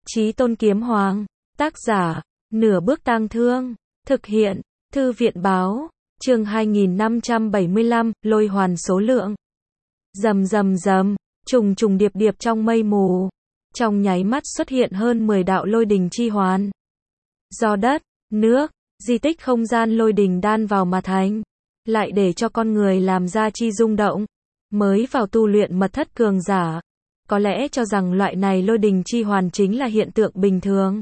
Chí Tôn Kiếm Hoàng, tác giả, Nửa Bước Tang Thương, thực hiện, Thư viện báo, chương 2575, lôi hoàn số lượng. Rầm rầm rầm, trùng trùng điệp điệp trong mây mù, trong nháy mắt xuất hiện hơn 10 đạo lôi đình chi hoàn. Do đất, nước, di tích không gian lôi đình đan vào mà thành, lại để cho con người làm ra chi rung động. Mới vào tu luyện mật thất cường giả, có lẽ cho rằng loại này lôi đình chi hoàn chính là hiện tượng bình thường.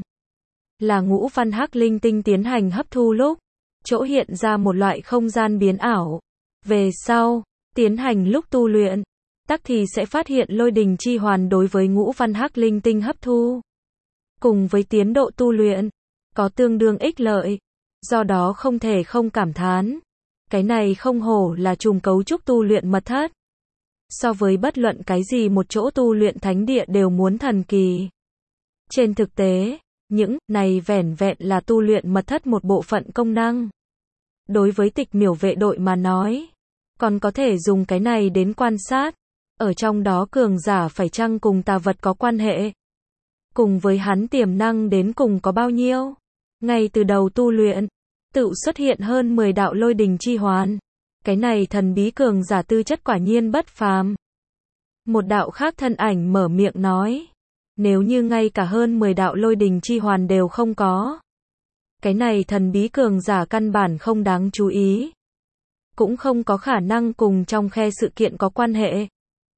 Là ngũ văn hắc linh tinh tiến hành hấp thu lúc, chỗ hiện ra một loại không gian biến ảo. Về sau, tiến hành lúc tu luyện, tắc thì sẽ phát hiện lôi đình chi hoàn đối với ngũ văn hắc linh tinh hấp thu. Cùng với tiến độ tu luyện, có tương đương ích lợi. Do đó không thể không cảm thán. Cái này không hổ là trùng cấu trúc tu luyện mật thất. So với bất luận cái gì một chỗ tu luyện thánh địa đều muốn thần kỳ. Trên thực tế, những này vẻn vẹn là tu luyện mật thất một bộ phận công năng. Đối với Tịch Miểu vệ đội mà nói, còn có thể dùng cái này đến quan sát, ở trong đó cường giả phải chăng cùng tà vật có quan hệ. Cùng với hắn tiềm năng đến cùng có bao nhiêu. Ngay từ đầu tu luyện, tự xuất hiện hơn 10 đạo lôi đình chi hoàn. Cái này thần bí cường giả tư chất quả nhiên bất phàm. Một đạo khác thân ảnh mở miệng nói, nếu như ngay cả hơn 10 đạo lôi đình chi hoàn đều không có, cái này thần bí cường giả căn bản không đáng chú ý, cũng không có khả năng cùng trong khe sự kiện có quan hệ.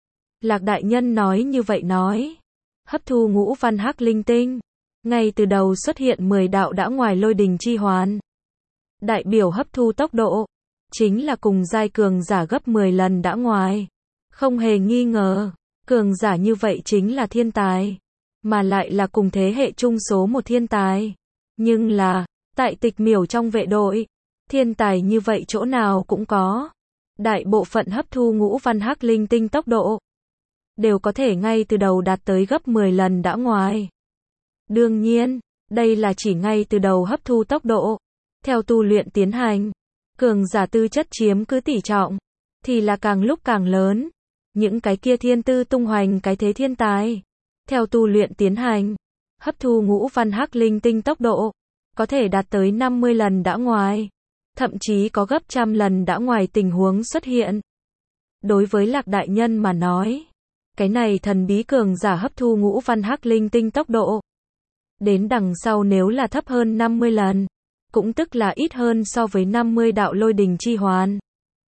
Lạc đại nhân nói như vậy nói, hấp thu ngũ văn hắc linh tinh, ngay từ đầu xuất hiện 10 đạo đã ngoài lôi đình chi hoàn. Đại biểu hấp thu tốc độ, chính là cùng giai cường giả gấp 10 lần đã ngoài. Không hề nghi ngờ, cường giả như vậy chính là thiên tài, mà lại là cùng thế hệ chung số một thiên tài. Nhưng là, tại Tịch Miểu trong vệ đội, thiên tài như vậy chỗ nào cũng có. Đại bộ phận hấp thu ngũ văn hắc linh tinh tốc độ, đều có thể ngay từ đầu đạt tới gấp 10 lần đã ngoài. Đương nhiên, đây là chỉ ngay từ đầu hấp thu tốc độ. Theo tu luyện tiến hành, cường giả tư chất chiếm cứ tỷ trọng, thì là càng lúc càng lớn. Những cái kia thiên tư tung hoành cái thế thiên tài, theo tu luyện tiến hành, hấp thu ngũ văn hắc linh tinh tốc độ, có thể đạt tới 50 lần đã ngoài, thậm chí có gấp trăm lần đã ngoài tình huống xuất hiện. Đối với Lạc đại nhân mà nói, cái này thần bí cường giả hấp thu ngũ văn hắc linh tinh tốc độ, đến đằng sau nếu là thấp hơn 50 lần, cũng tức là ít hơn so với 50 đạo lôi đình chi hoàn,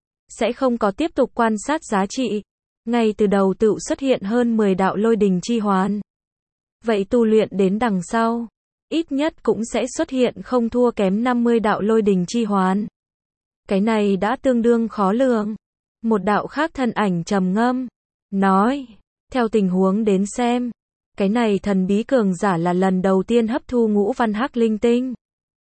sẽ không có tiếp tục quan sát giá trị. Ngay từ đầu tự xuất hiện hơn 10 đạo lôi đình chi hoàn. Vậy tu luyện đến đằng sau, ít nhất cũng sẽ xuất hiện không thua kém 50 đạo lôi đình chi hoàn. Cái này đã tương đương khó lường. Một đạo khác thân ảnh trầm ngâm, nói, theo tình huống đến xem, cái này thần bí cường giả là lần đầu tiên hấp thu ngũ văn hắc linh tinh.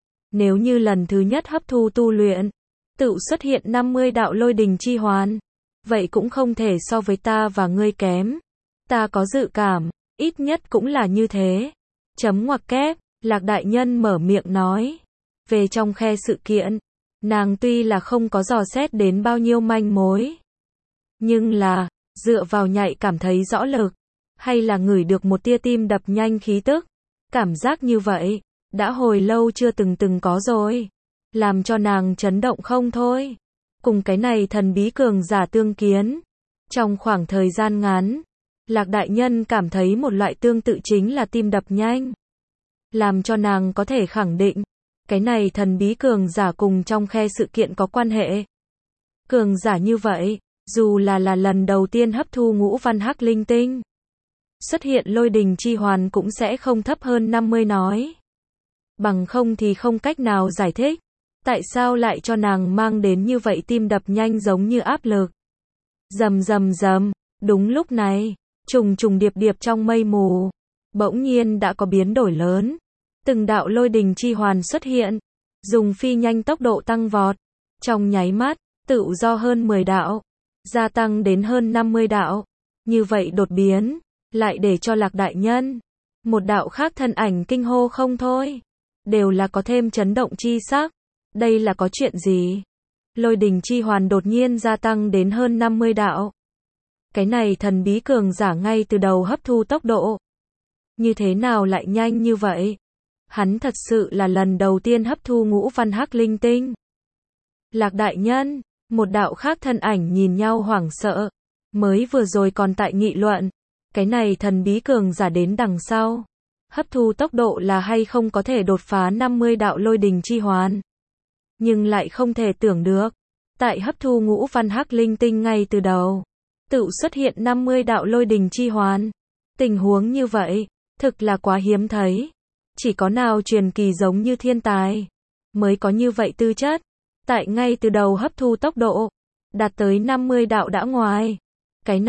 Nếu như lần thứ nhất hấp thu tu luyện, tự xuất hiện 50 đạo lôi đình chi hoàn, vậy cũng không thể so với ta và ngươi kém. Ta có dự cảm, ít nhất cũng là như thế. Chấm ngoặc kép, Lạc đại nhân mở miệng nói. Về trong khe sự kiện, nàng tuy là không có dò xét đến bao nhiêu manh mối, nhưng là, dựa vào nhạy cảm thấy rõ lực, hay là ngửi được một tia tim đập nhanh khí tức. Cảm giác như vậy, đã hồi lâu chưa từng có rồi. Làm cho nàng chấn động không thôi. Cùng cái này thần bí cường giả tương kiến. Trong khoảng thời gian ngắn, Lạc đại nhân cảm thấy một loại tương tự chính là tim đập nhanh. Làm cho nàng có thể khẳng định, cái này thần bí cường giả cùng trong khe sự kiện có quan hệ. Cường giả như vậy, dù là lần đầu tiên hấp thu ngũ văn hắc linh tinh, xuất hiện lôi đình chi hoàn cũng sẽ không thấp hơn 50 nói. Bằng không thì không cách nào giải thích. Tại sao lại cho nàng mang đến như vậy tim đập nhanh giống như áp lực. Rầm rầm rầm, đúng lúc này, trùng trùng điệp điệp trong mây mù, bỗng nhiên đã có biến đổi lớn. Từng đạo lôi đình chi hoàn xuất hiện, dùng phi nhanh tốc độ tăng vọt. Trong nháy mắt, tự do hơn 10 đạo, gia tăng đến hơn 50 đạo. Như vậy đột biến, lại để cho Lạc đại nhân, một đạo khác thân ảnh kinh hô không thôi. Đều là có thêm chấn động chi sắc. Đây là có chuyện gì? Lôi đình chi hoàn đột nhiên gia tăng đến hơn 50 đạo. Cái này thần bí cường giả ngay từ đầu hấp thu tốc độ, Như thế nào lại nhanh như vậy? Hắn thật sự là lần đầu tiên hấp thu ngũ văn hắc linh tinh. Lạc đại nhân, một đạo khác thân ảnh nhìn nhau hoảng sợ. Mới vừa rồi còn tại nghị luận. Cái này thần bí cường giả đến đằng sau. Hấp thu tốc độ là hay không có thể đột phá 50 đạo lôi đình chi hoàn. Nhưng lại không thể tưởng được. Tại hấp thu ngũ văn hắc linh tinh ngay từ đầu. Tự xuất hiện 50 đạo lôi đình chi hoàn. Tình huống như vậy, thực là quá hiếm thấy. Chỉ có nào truyền kỳ giống như thiên tài. Mới có như vậy tư chất. Tại ngay từ đầu hấp thu tốc độ. Đạt tới 50 đạo đã ngoài. Cái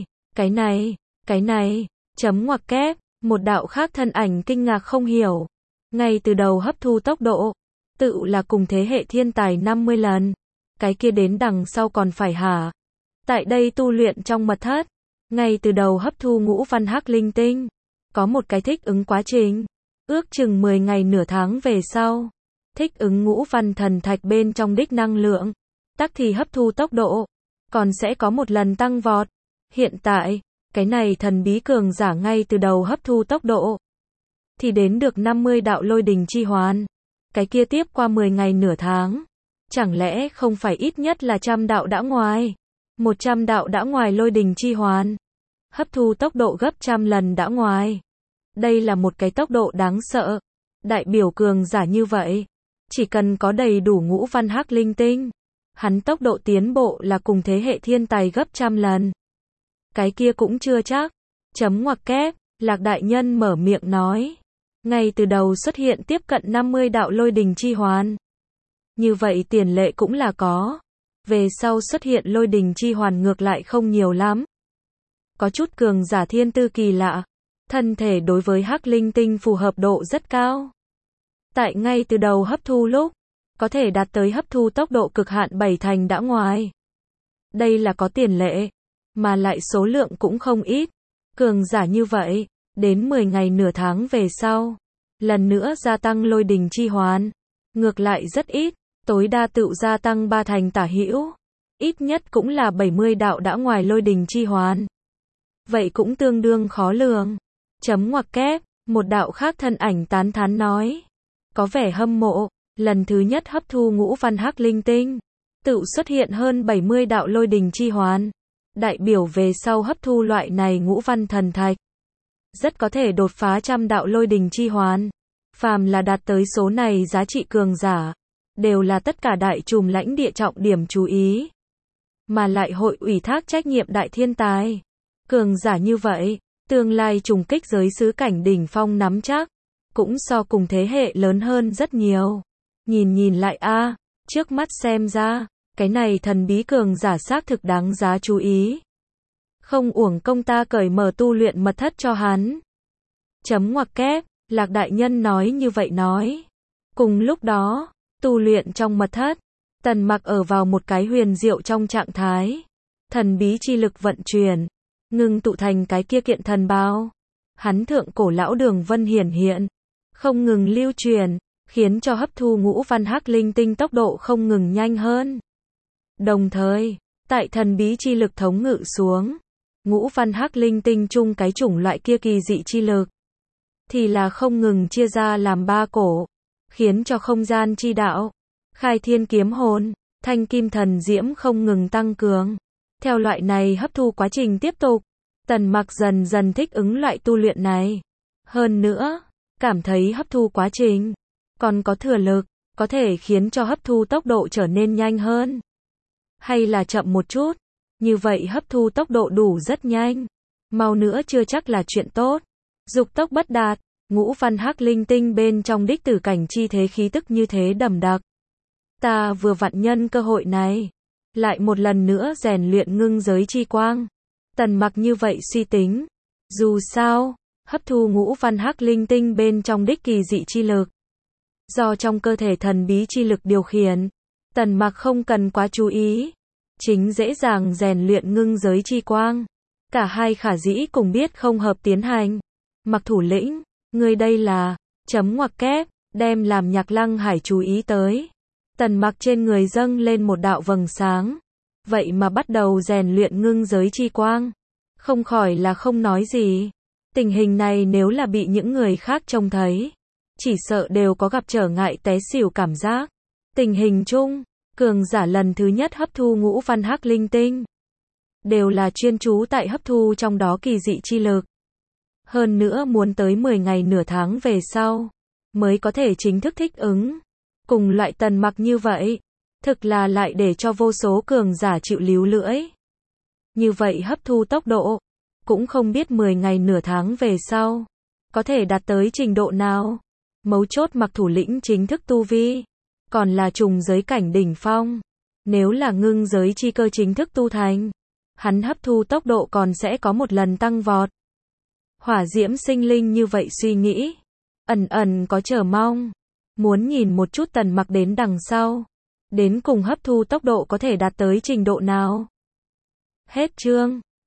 này, chấm ngoặc kép. Một đạo khác thân ảnh kinh ngạc không hiểu. Ngay từ đầu hấp thu tốc độ. Tự là cùng thế hệ thiên tài 50 lần. Cái kia đến đằng sau còn phải hả? Tại đây tu luyện trong mật thất. Ngay từ đầu hấp thu ngũ văn hắc linh tinh. Có một cái thích ứng quá trình. Ước chừng 10 ngày nửa tháng về sau. Thích ứng ngũ văn thần thạch bên trong đích năng lượng. Tắc thì hấp thu tốc độ. Còn sẽ có một lần tăng vọt. Hiện tại, cái này thần bí cường giả ngay từ đầu hấp thu tốc độ. Thì đến được 50 đạo lôi đình chi hoàn. Cái kia tiếp qua 10 ngày nửa tháng. Chẳng lẽ không phải ít nhất là 100 đạo đã ngoài. 100 đạo đã ngoài lôi đình chi hoàn. Hấp thu tốc độ gấp 100 lần đã ngoài. Đây là một cái tốc độ đáng sợ. Đại biểu cường giả như vậy. Chỉ cần có đầy đủ ngũ văn hắc linh tinh. Hắn tốc độ tiến bộ là cùng thế hệ thiên tài gấp 100 lần. Cái kia cũng chưa chắc. Chấm ngoặc kép, Lạc đại nhân mở miệng nói. Ngay từ đầu xuất hiện tiếp cận 50 đạo lôi đình chi hoàn. Như vậy tiền lệ cũng là có. Về sau xuất hiện lôi đình chi hoàn ngược lại không nhiều lắm. Có chút cường giả thiên tư kỳ lạ. Thân thể đối với hắc linh tinh phù hợp độ rất cao. Tại ngay từ đầu hấp thu lúc. Có thể đạt tới hấp thu tốc độ cực hạn 7 thành đã ngoài. Đây là có tiền lệ. Mà lại số lượng cũng không ít. Cường giả như vậy. Đến 10 ngày nửa tháng về sau. Lần nữa gia tăng lôi đình chi hoàn. Ngược lại rất ít. Tối đa tự gia tăng 3 thành tả hữu. Ít nhất cũng là 70 đạo đã ngoài lôi đình chi hoàn. Vậy cũng tương đương khó lường. Chấm ngoặc kép, một đạo khác thân ảnh tán thán nói. Có vẻ hâm mộ, lần thứ nhất hấp thu ngũ văn hắc linh tinh. Tự xuất hiện hơn 70 đạo lôi đình chi hoàn. Đại biểu về sau hấp thu loại này ngũ văn thần thạch. Rất có thể đột phá 100 đạo lôi đình chi hoàn. Phàm là đạt tới số này giá trị cường giả. Đều là tất cả đại trùm lãnh địa trọng điểm chú ý. Mà lại hội ủy thác trách nhiệm đại thiên tài. Cường giả như vậy, tương lai trùng kích giới xứ cảnh đỉnh phong nắm chắc. Cũng so cùng thế hệ lớn hơn rất nhiều. Nhìn lại trước mắt xem ra, cái này thần bí cường giả xác thực đáng giá chú ý. Không uổng công ta cởi mở tu luyện mật thất cho hắn. Chấm ngoặc kép, Lạc đại nhân nói như vậy nói. Cùng lúc đó, tu luyện trong mật thất, Tần Mặc ở vào một cái huyền diệu trong trạng thái. Thần bí chi lực vận chuyển, ngưng tụ thành cái kia kiện thần bào. Hắn thượng cổ lão đường vân hiển hiện, không ngừng lưu truyền, khiến cho hấp thu ngũ văn hắc linh tinh tốc độ không ngừng nhanh hơn. Đồng thời, tại thần bí chi lực thống ngự xuống, ngũ văn hắc linh tinh chung cái chủng loại kia kỳ dị chi lực, thì là không ngừng chia ra làm 3 cổ, khiến cho không gian chi đạo, khai thiên kiếm hồn, thanh kim thần diễm không ngừng tăng cường. Theo loại này hấp thu quá trình tiếp tục, Tần Mặc dần dần thích ứng loại tu luyện này. Hơn nữa, cảm thấy hấp thu quá trình còn có thừa lực, có thể khiến cho hấp thu tốc độ trở nên nhanh hơn. Hay là chậm một chút, như vậy hấp thu tốc độ đủ rất nhanh. Mau nữa chưa chắc là chuyện tốt. Dục tốc bất đạt, ngũ văn hắc linh tinh bên trong đích tử cảnh chi thế khí tức như thế đậm đặc. Ta vừa vặn nhân cơ hội này, lại một lần nữa rèn luyện ngưng giới chi quang. Tần Mặc như vậy suy tính. Dù sao, hấp thu ngũ văn hắc linh tinh bên trong đích kỳ dị chi lực. Do trong cơ thể thần bí chi lực điều khiển, Tần Mặc không cần quá chú ý. Chính dễ dàng rèn luyện ngưng giới chi quang. Cả hai khả dĩ cùng biết không hợp tiến hành. Mặc thủ lĩnh, ngươi đây là, chấm ngoặc kép, đem làm Nhạc Lăng Hải chú ý tới. Tần Mặc trên người dâng lên một đạo vầng sáng. Vậy mà bắt đầu rèn luyện ngưng giới chi quang. Không khỏi là không nói gì. Tình hình này nếu là bị những người khác trông thấy, chỉ sợ đều có gặp trở ngại té xỉu cảm giác. Tình hình chung, cường giả lần thứ nhất hấp thu ngũ văn hắc linh tinh, đều là chuyên chú tại hấp thu trong đó kỳ dị chi lực. Hơn nữa muốn tới 10 ngày nửa tháng về sau, mới có thể chính thức thích ứng. Cùng loại Tần Mặc như vậy, thực là lại để cho vô số cường giả chịu líu lưỡi. Như vậy hấp thu tốc độ, cũng không biết 10 ngày nửa tháng về sau, có thể đạt tới trình độ nào. Mấu chốt Mặc thủ lĩnh chính thức tu vi, còn là trùng giới cảnh đỉnh phong. Nếu là ngưng giới chi cơ chính thức tu thành, hắn hấp thu tốc độ còn sẽ có một lần tăng vọt. Hỏa diễm sinh linh như vậy suy nghĩ, ẩn ẩn có chờ mong, muốn nhìn một chút Tần Mặc đến đằng sau, đến cùng hấp thu tốc độ có thể đạt tới trình độ nào. Hết chương.